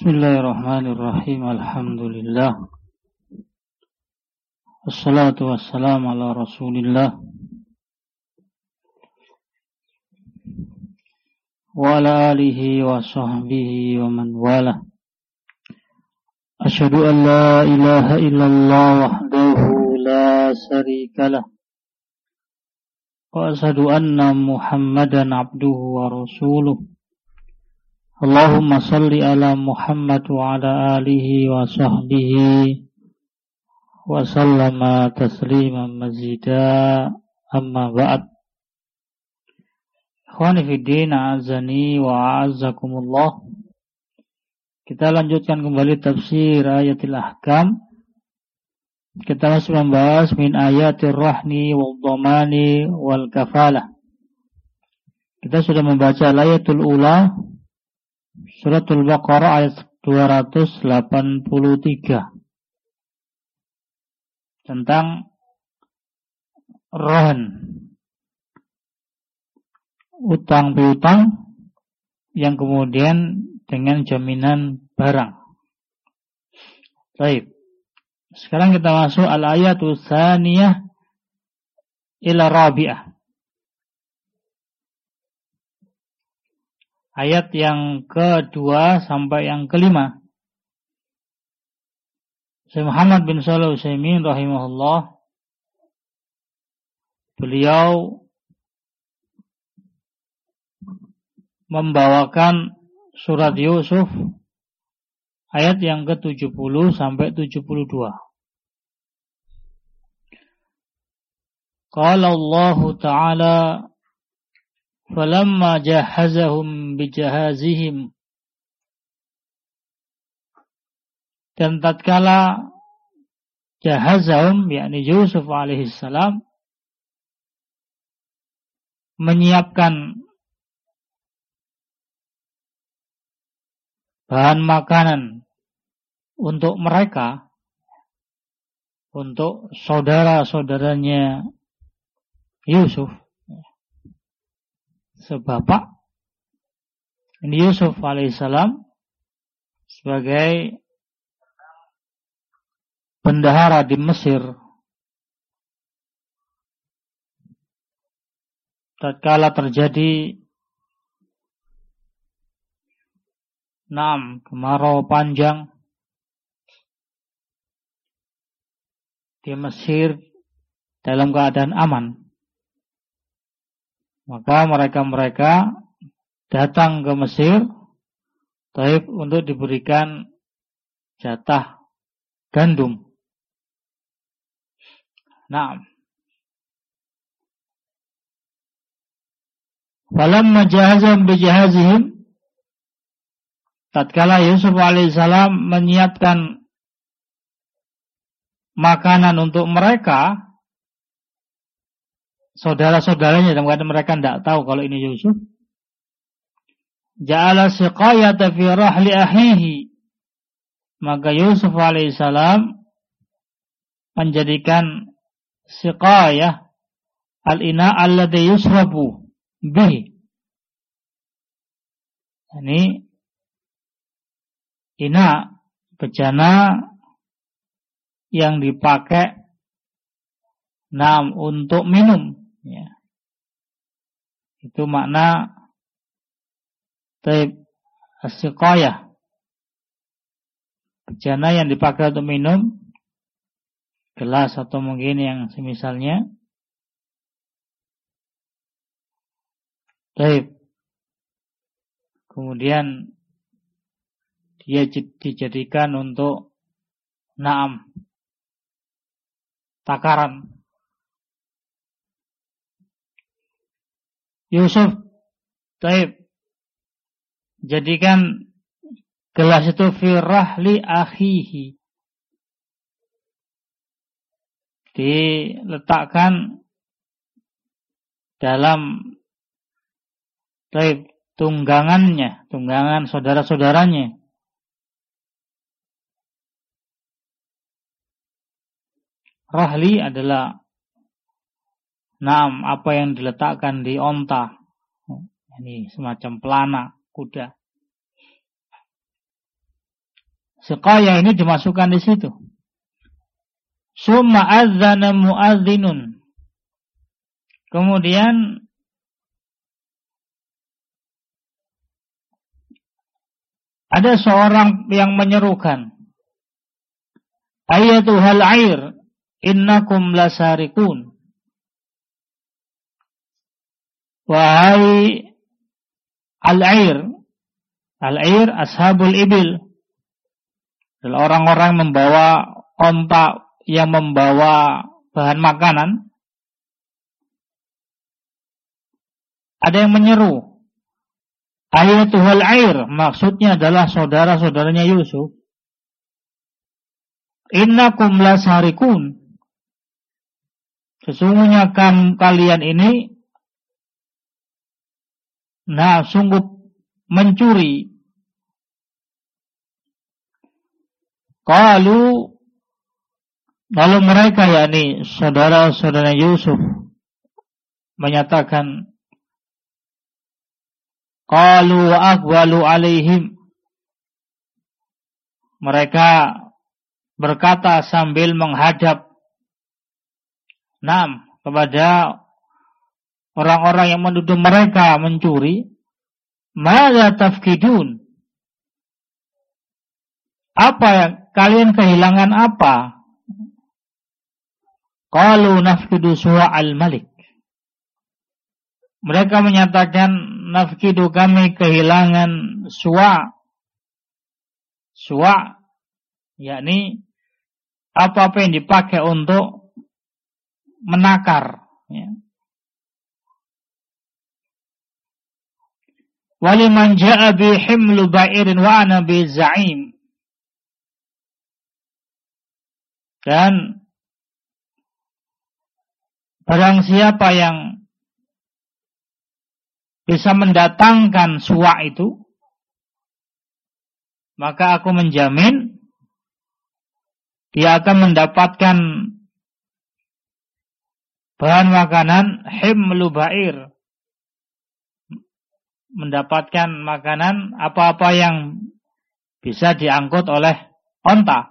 Bismillahirrahmanirrahim. Alhamdulillah. Wassalatu wassalamu ala Rasulillah wa ala alihi wa sahbihi wa man wala. Asyhadu an la ilaha illallah wahdahu la syarika lah. Wa asyhadu anna Muhammadan abduhu wa rasuluh. Allahumma salli ala Muhammad wa ala alihi wa sahbihi wa sallama tasliman mazida, amma ba'd. Ikhwani fiddin, a'azani wa a'azzakumullah. Kita lanjutkan kembali tafsir ayatil ahkam. Kita masih membahas min ayatir rahni wal dhamani wal kafalah. Kita sudah membaca ayatul ula Suratul Baqarah ayat 283 tentang rohan, utang piutang yang kemudian dengan jaminan barang. Baik. Sekarang kita masuk al-ayatul tsaniyah ila rabi'ah. Ayat yang kedua sampai yang kelima. Syekh Muhammad bin Shalih Al-Utsaimin rahimahullah, beliau membawakan surat Yusuf ayat yang ke-70 sampai 72. Qala Allah Ta'ala falamma jahazahum bijahazihim, dan tatkala jahazahum yakni Yusuf alaihissalam menyiapkan bahan makanan untuk mereka, untuk saudara-saudaranya Yusuf, sebapak ini Yusuf alaihissalam sebagai bendahara di Mesir. Tatkala terjadi kemarau panjang di Mesir dalam keadaan aman, maka mereka datang ke Mesir Taib untuk diberikan jatah gandum. Falamma jahazahum bijahazihim, tatkala Yusuf alaihissalam menyiapkan makanan untuk mereka, saudara-saudaranya, dalam keadaan mereka tidak tahu kalau ini Yusuf, ja'ala siqayata fi rahli akhihi, maka Yusuf alaihissalam menjadikan siqayah al-ina alladhi yusrabu bihi, ini ina, bejana yang dipakai untuk minum, ya. Itu makna taib as-siqayah, bejana yang dipakai untuk minum, gelas atau mungkin yang semisalnya. Taib. Kemudian dia dijadikan untuk takaran. Yusuf taib jadikan gelas itu fi rahli akhihi, diletakkan dalam taib tunggangan saudara-saudaranya. Rahli adalah apa yang diletakkan di onta. Ini semacam pelana kuda. Siqayah ini dimasukkan di situ. Summa adzana muadzinun. Kemudian ada seorang yang menyerukan, Ayatuhal air, innakum lasarikun. Wahai al-air. Al-air ashabul ibil. Adalah orang-orang membawa onta yang membawa bahan makanan. Ada yang menyeru, Ayatuhal air, maksudnya adalah saudara-saudaranya Yusuf. Innakum lasarikun. Sesungguhnya kalian ini sungguh mencuri. Qalu, lalu mereka yakni saudara-saudara Yusuf menyatakan, qalu wa aqbalu alaihim. Mereka berkata sambil menghadap kepada orang-orang yang menuduh mereka mencuri, madza tafkidun? Apa yang kalian kehilangan apa? Qalu nafkidu suwa'al malik. Mereka menyatakan, nafkidu, kami kehilangan suwa', yakni apa-apa yang dipakai untuk menakar, ya. Waliman ja'a bi himlu ba'irin wa ana bi za'im. Dan barang siapa yang bisa mendatangkan suwa itu, maka aku menjamin dia akan mendapatkan bahan makanan himlu ba'ir, mendapatkan makanan apa-apa yang bisa diangkut oleh onta.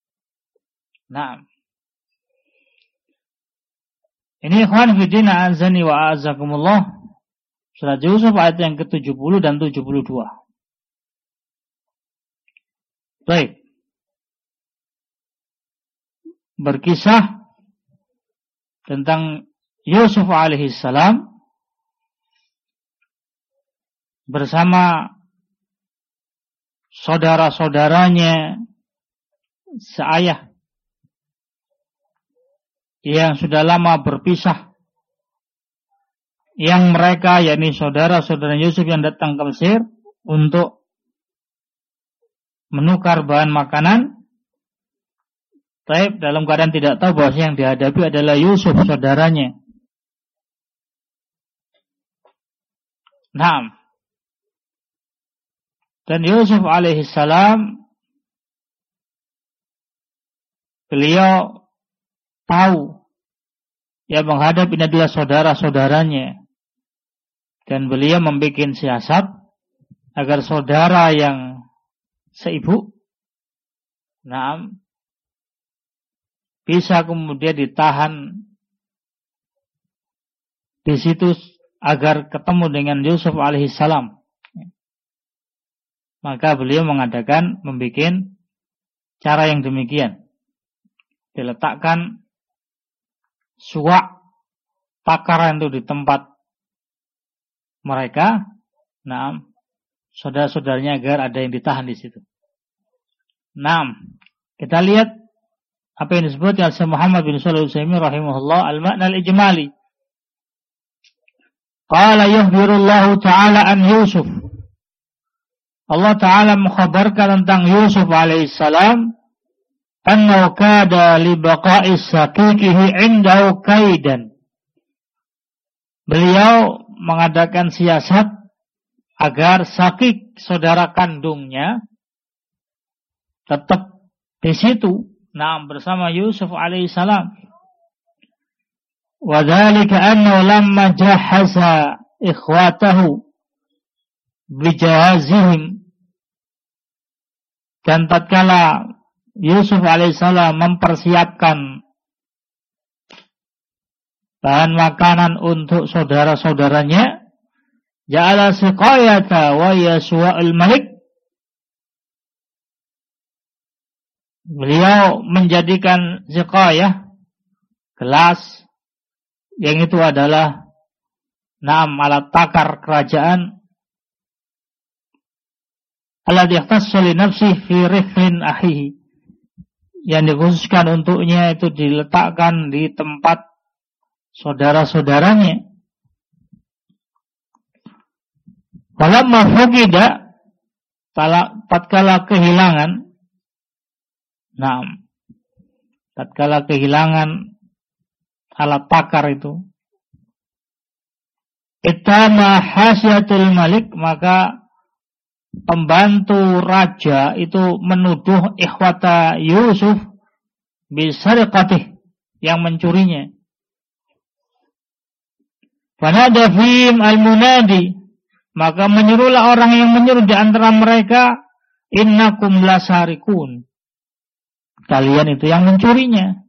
Ini ikhwan fillah azani wa azakumullah, surat Yusuf ayat yang ke-70 dan 72. Baik. Berkisah tentang Yusuf alaihissalam bersama saudara-saudaranya seayah yang sudah lama berpisah, yang mereka yakni saudara-saudara Yusuf yang datang ke Mesir untuk menukar bahan makanan, tapi dalam keadaan tidak tahu bahwa yang dihadapi adalah Yusuf, saudaranya. Dan Yusuf alaihissalam, beliau tahu yang menghadap ini adalah saudara-saudaranya, dan beliau membuat siasat agar saudara yang seibu bisa kemudian ditahan di situ agar ketemu dengan Yusuf alaihissalam. Maka beliau membuat cara yang demikian. Diletakkan suwak takaran itu di tempat mereka, saudara-saudaranya, agar ada yang ditahan di situ. Kita lihat apa yang disebut oleh Syekh Muhammad bin Shalih Al-Utsaimin rahimahullah, al-makna al-ijmali. Qala yukhbirullahu ta'ala an Yusuf. Allah Ta'ala mengkhabarkan tentang Yusuf alaihissalam, annahu kada li baqa'i saqiqihi 'indahu kaidan. Beliau mengadakan siasat agar Sakik, saudara kandungnya, tetap di situ, bersama Yusuf alaihissalam. Wa dzalika annahu lamma jahaza ikhwatahu bijahazihim, Dan tatkala Yusuf alaihissalam mempersiapkan bahan makanan untuk saudara-saudaranya, ja'ala siqayata wa yaswa'ul malik, beliau menjadikan siqayah, gelas, yang itu adalah alat takar kerajaan, alladhi ikhtassa li nafsihi fi riflin akhihi, yang dikhususkan untuknya itu diletakkan di tempat saudara-saudaranya. Walamma fugida, tatkala kehilangan, tatkala kehilangan alat takar itu, itama hasyatul malik, maka pembantu raja itu menuduh ikhwata Yusuf bisariqatih, yang mencurinya. Fanada fihim al-munadi, maka menyuruhlah orang yang menyuruh di antara mereka, innakum lasarikun, kalian itu yang mencurinya.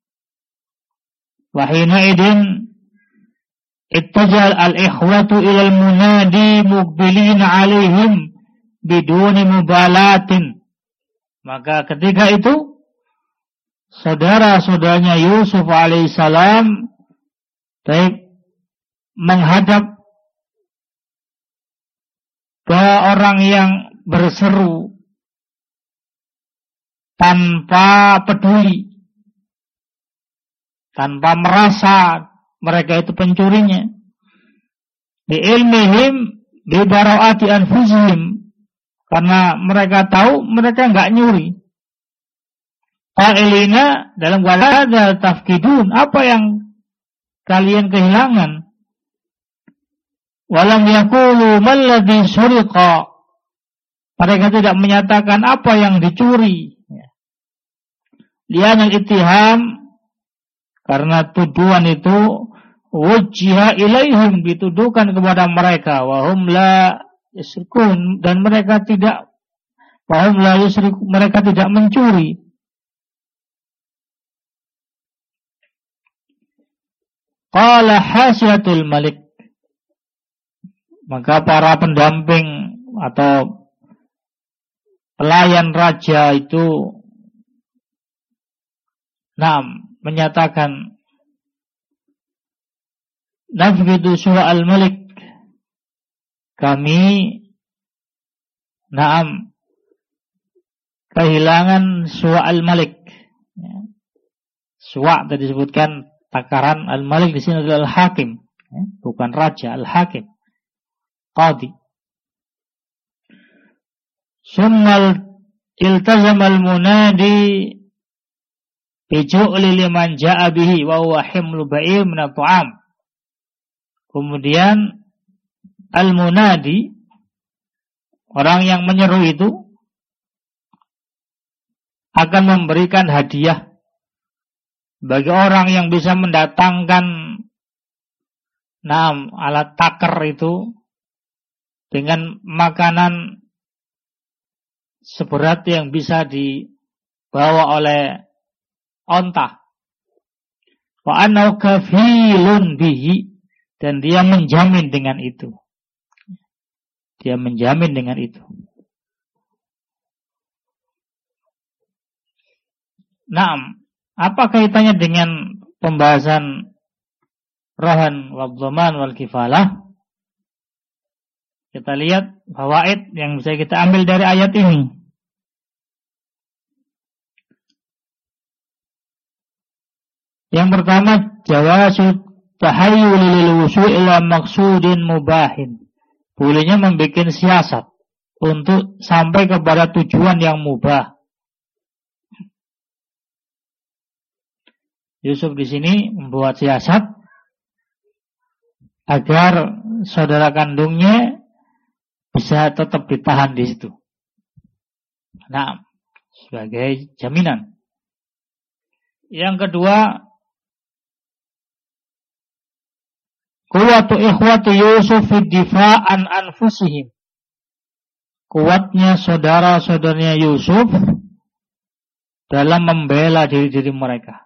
Wahina idin ittajal al-ikhwatu ilal munadi muqbilin alaihim biduni mubalatin, maka ketika itu saudara-saudaranya Yusuf alaihissalam menghadap ke orang yang berseru tanpa peduli, tanpa merasa mereka itu pencurinya. Bi ilmihim bi bara'ati anfusihim, karena mereka tahu mereka enggak nyuri. Qailina, dalam wala tafkidun, apa yang kalian kehilangan? Walam yaqulu malladhi suriqa, mereka tidak menyatakan apa yang dicuri. Lianal ittiham, karena tuduhan itu wujjiha ilaihim, dituduhkan kepada mereka, wahum la yusrikun, dan mereka tidak, wahum la yusrikun, mereka tidak mencuri. Qala hasyatul malik, maka para pendamping atau pelayan raja itu menyatakan, nafqidu su'al malik, kami kehilangan su'al malik. Su'a tadi disebutkan takaran, al-malik di sini adalah al-hakim, bukan raja, al-hakim, qadi. Summal iltazamal munadi biju'li liman ja'a bihi wa huwa himlu ba'ir min at-ta'am. Kemudian al-munadi, orang yang menyeru itu, akan memberikan hadiah bagi orang yang bisa mendatangkan alat takar itu dengan makanan seberat yang bisa dibawa oleh onta. Wa annahu kafilun bihi, dan dia menjamin dengan itu. Dia menjamin dengan itu. Apa kaitannya dengan pembahasan rahan wal dhaman wal kifalah? Kita lihat fawaid yang bisa kita ambil dari ayat ini. Yang pertama, jawazu tahayyul lil wusu' ila maqsudin mubahin. Bolehnya membuat siasat untuk sampai kepada tujuan yang mubah. Yusuf di sini membuat siasat agar saudara kandungnya bisa tetap ditahan di situ. Sebagai jaminan. Yang kedua, quwwatu ikhwati Yusuf fi difa'an anfusihim. kuatnya saudara-saudaranya Yusuf dalam membela diri-diri mereka.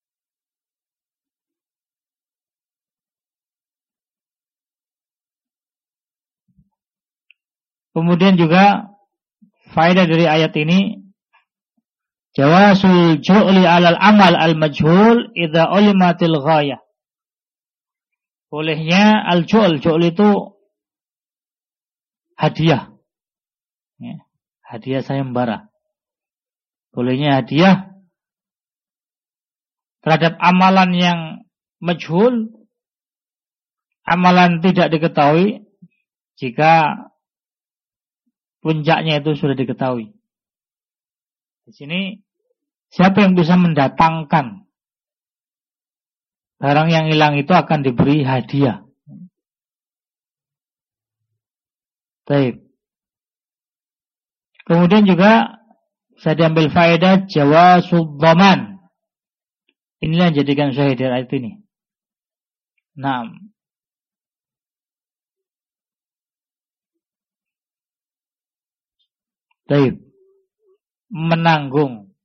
Kemudian juga faedah dari ayat ini, jawasul ju'li 'alal amal al-majhul idza ulimatil ghayah. Bolehnya al-ju'l, ju'l itu hadiah. Ya, hadiah sayembara. Bolehnya hadiah terhadap amalan yang majhul, amalan tidak diketahui, jika puncaknya itu sudah diketahui. Di sini siapa yang bisa mendatangkan barang yang hilang itu akan diberi hadiah. Baik. Kemudian juga bisa diambil faedah jawazul dhaman. Inilah yang jadikan syahid dari ayat ini. Naam. Baik. Menanggung.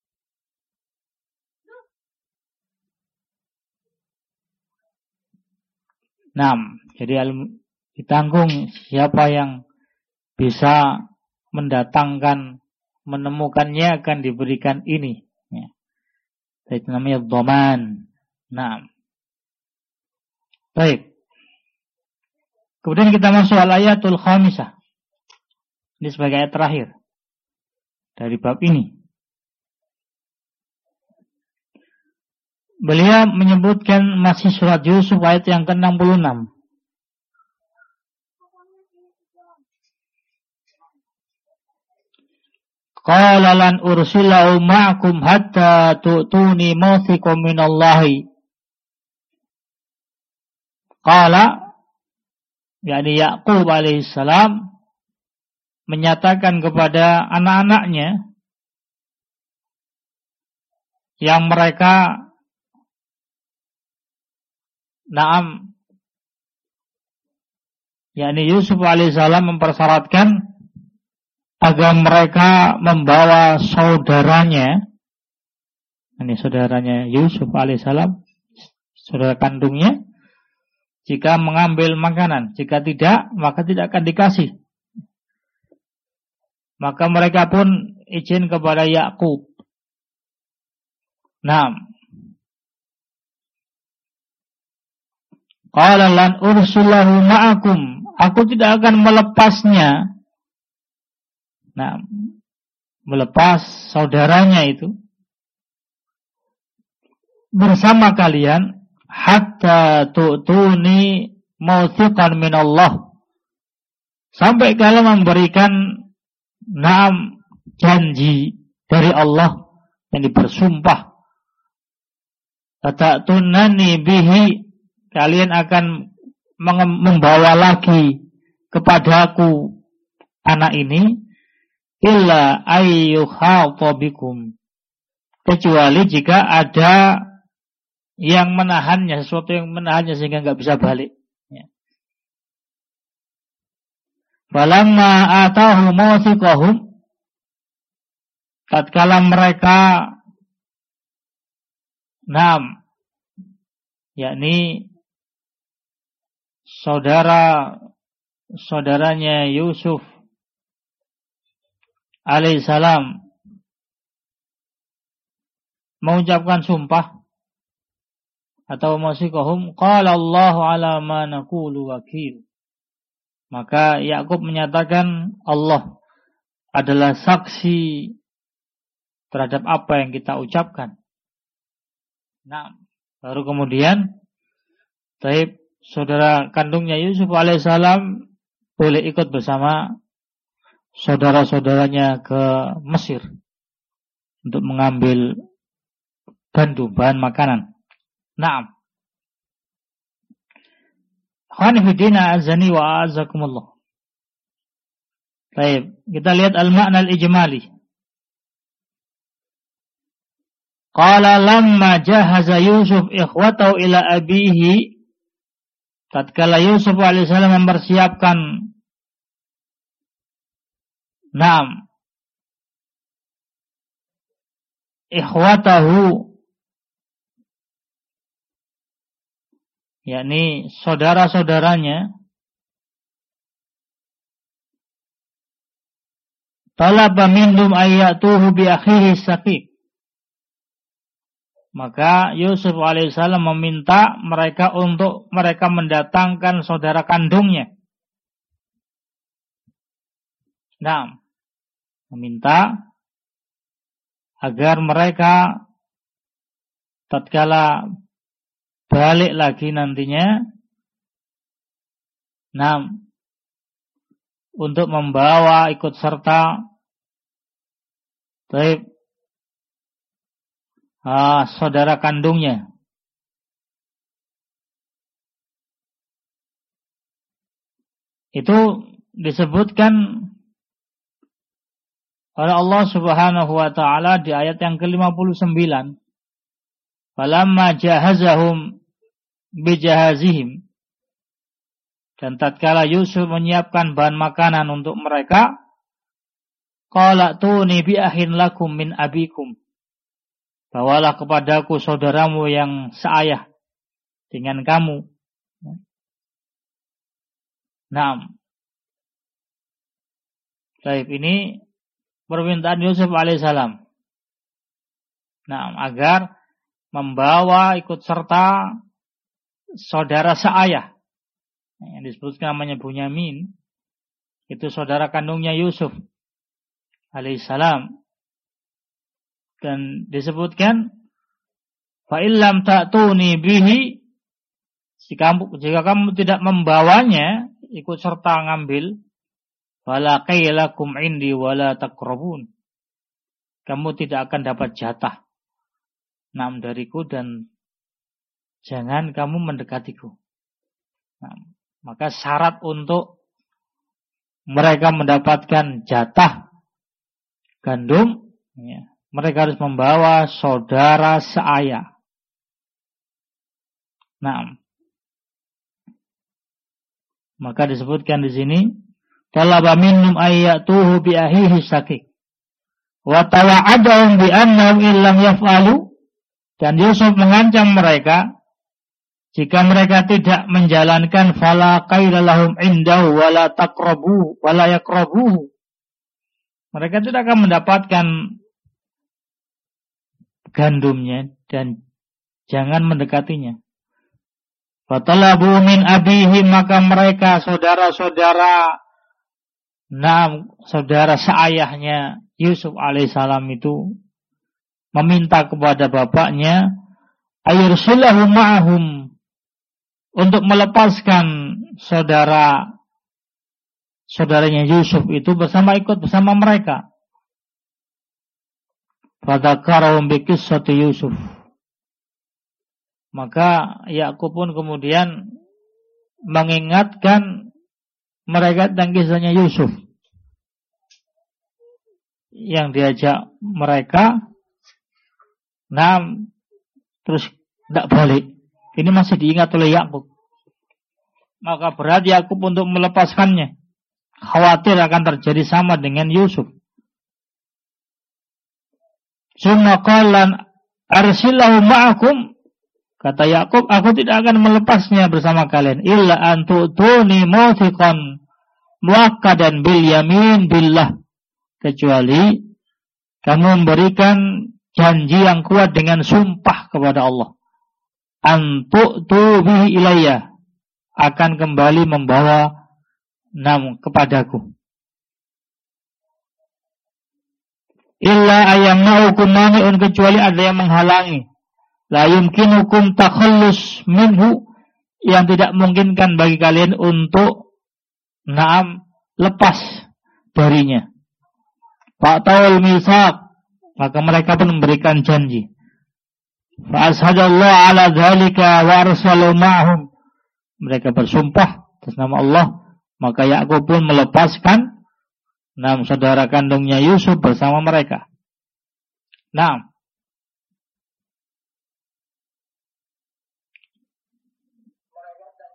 Naam. Jadi ditanggung siapa yang bisa mendatangkan, menemukannya akan diberikan ini. Ya. Itu namanya dhaman. Naam. Baik. Kemudian kita masuk al-ayatul khamisah. Ini sebagai ayat terakhir dari bab ini. Beliau menyebutkan masih surat Yusuf ayat yang ke-66. Qala lan ursilahu ma'akum hatta tu'tuni mawthiqan minallahi. Qala, yakni Yaqub alaihissalam menyatakan kepada anak-anaknya yang mereka yakni Yusuf alaihissalam mempersyaratkan agar mereka membawa saudaranya, ini saudaranya Yusuf alaihissalam, saudara kandungnya, jika mengambil makanan, jika tidak, maka tidak akan dikasih. Maka mereka pun izin kepada Yakub. Qala lan ursilahu ma'akum. Aku tidak akan melepasnya. Melepas saudaranya itu bersama kalian hatta tu'tuni mawthiqan minallah. Sampai kalian memberikan janji dari Allah yang bersumpah. Tata'tunani bihi, kalian akan membawa lagi kepadaku anak ini, illa ayyukhatabikum, kecuali jika ada yang menahannya, sesuatu yang menahannya sehingga nggak bisa balik. Falamma atahu mawthiqahum, tatkala mereka yakni saudaranya Yusuf alaihissalam mengucapkan sumpah atau mawthiqahum, qala Allahu ala ma naqulu wakil. Maka Yakub menyatakan Allah adalah saksi terhadap apa yang kita ucapkan. Baru kemudian saudara kandungnya Yusuf alaihissalam boleh ikut bersama saudara-saudaranya ke Mesir untuk mengambil bahan makanan. Khanifidina azani wa azakumullah. Baik, kita lihat al-ma'na al-ijmali. Qala lamma jahaza Yusuf ikhwatahu ila abihi, tatkala Yusuf alaihissalam mempersiapkan Naam, ikhwatahu, yakni saudara-saudaranya, talaba minhum ayyatuhu bi akhihi saqiq. Maka Yusuf alaihissalam meminta mereka untuk mereka mendatangkan saudara kandungnya. Nah, meminta agar mereka tatkala balik lagi nantinya, nah, untuk membawa ikut serta saudara kandungnya. Itu disebutkan oleh Allah Subhanahu wa taala di ayat yang ke-59. Falamma jahazahum bijahazihim. Dan tatkala Yusuf menyiapkan bahan makanan untuk mereka, qala tuni bi akhin lakum min abikum. Bawalah kepadaku saudaramu yang seayah dengan kamu. Naam. Baik, ini permintaan Yusuf alaihissalam. Naam, agar membawa ikut serta saudara seayah. Yang disebutkan namanya Bunyamin. Itu saudara kandungnya Yusuf alaihissalam. Dan disebutkan fa illam ta'tuni bihi, jika kamu tidak membawanya ikut serta ngambil, wala qaylakum indi wala taqrabun, kamu tidak akan dapat jatah dariku dan jangan kamu mendekatiku. Nah, maka syarat untuk mereka mendapatkan jatah gandum, ya, mereka harus membawa saudara seayah. Nah, maka disebutkan di sini, talaba minhum ayyatuhu bi ahihi saqiq. Wa tawa'adahum bi annahum illam yaf'alu, dan Yusuf mengancam mereka jika mereka tidak menjalankan fala qaila lahum indahu wala taqrabu wala yaqrabuhu. Mereka tidak akan mendapatkan gandumnya dan jangan mendekatinya. Fatalabu min abihi, maka mereka saudara-saudara seayahnya Yusuf alaihissalam itu meminta kepada bapaknya ayursilahu ma'ahum, untuk melepaskan saudaranya Yusuf itu ikut bersama mereka. Fadzakarahum bi qissati Yusuf. Maka Yakub pun kemudian mengingatkan mereka tentang kisahnya Yusuf yang diajak mereka, terus tidak balik. Ini masih diingat oleh Yakub. Maka berat Yakub untuk melepaskannya. Khawatir akan terjadi sama dengan Yusuf. Summa qala arsillahu ma'akum, kata Yakub, aku tidak akan melepasnya bersama kalian illa an tu'tuni mawthiqan muaqqadan bil yamin billah, kecuali kamu memberikan janji yang kuat dengan sumpah kepada Allah, an tu'tu bihi ilayya, akan kembali membawa kepadaku. Illa ayyamna'ukum mani'un, kecuali ada yang menghalangi. La yumkinukum takhallus minhu, yang tidak memungkinkan bagi kalian untuk lepas darinya. Fa'tawul misaq, maka mereka pun memberikan janji. Fa'ashadallahu ala dzalika wa arsalu ma'hum, mereka bersumpah atas nama Allah, maka Yakub pun melepaskan saudara kandungnya Yusuf bersama mereka.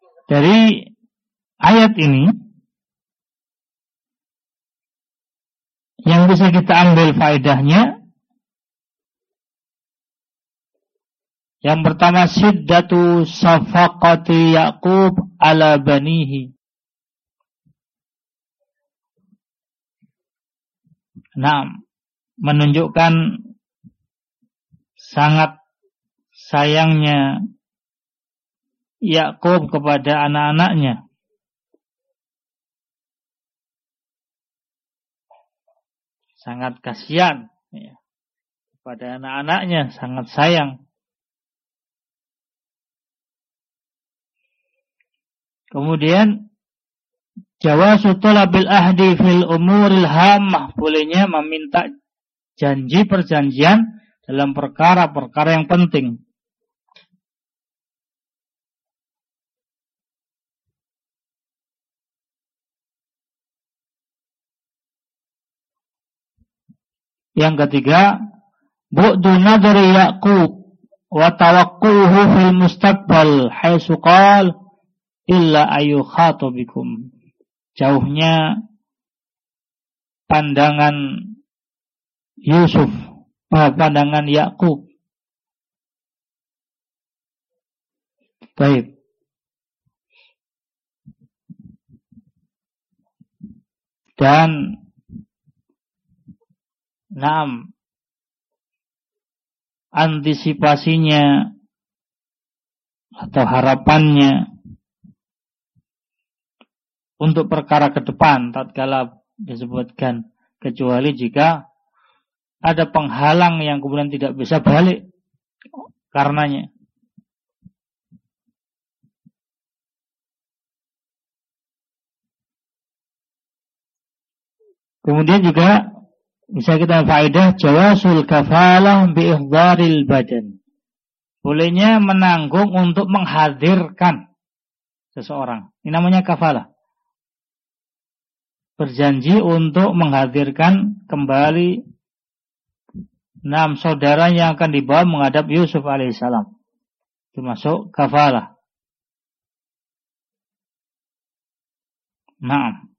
Dari ayat ini yang bisa kita ambil faedahnya, yang pertama syiddatu safaqati Yaqub ala banihi. Nah, menunjukkan sangat sayangnya Yakub kepada anak-anaknya. Sangat kasihan ya, kepada anak-anaknya, sangat sayang. Kemudian jawazu talabil ahdi fil umuril hammah, bolehnya meminta janji perjanjian dalam perkara-perkara yang penting. Yang ketiga, bu'du nadri Yaqub wa tawaqquhu fil mustaqbal haitsu qala illa ayyukhatabikum. Jauhnya pandangan Yusuf, pandangan Yakub. Baik. Dan antisipasinya atau harapannya untuk perkara ke depan tatkala disebutkan, kecuali jika ada penghalang yang kemudian tidak bisa balik karenanya. Kemudian juga bisa kita faedah jawasul kafalah bi ihdharil badan. Bolehnya menanggung untuk menghadirkan seseorang. Ini namanya kafalah. Berjanji untuk menghadirkan kembali 6 saudara yang akan dibawa menghadap Yusuf alaihissalam. Itu masuk kafalah. Naam.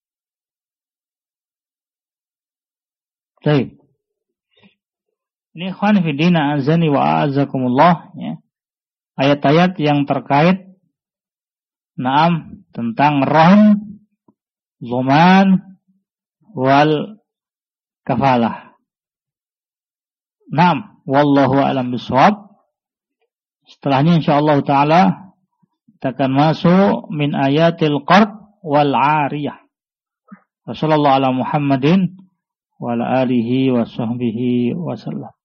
Baik. Ini ikhwan fillah azani wa a'azakumullah ya. Ayat-ayat yang terkait tentang rahim, zuman wal kafalah. Wallahu a'lam bishawab. Setelahnya insyaallah taala kita akan masuk min ayatil qard wal 'ariyah. Wassallallahu ala Muhammadin wa ala alihi wa sahbihi wa sallam.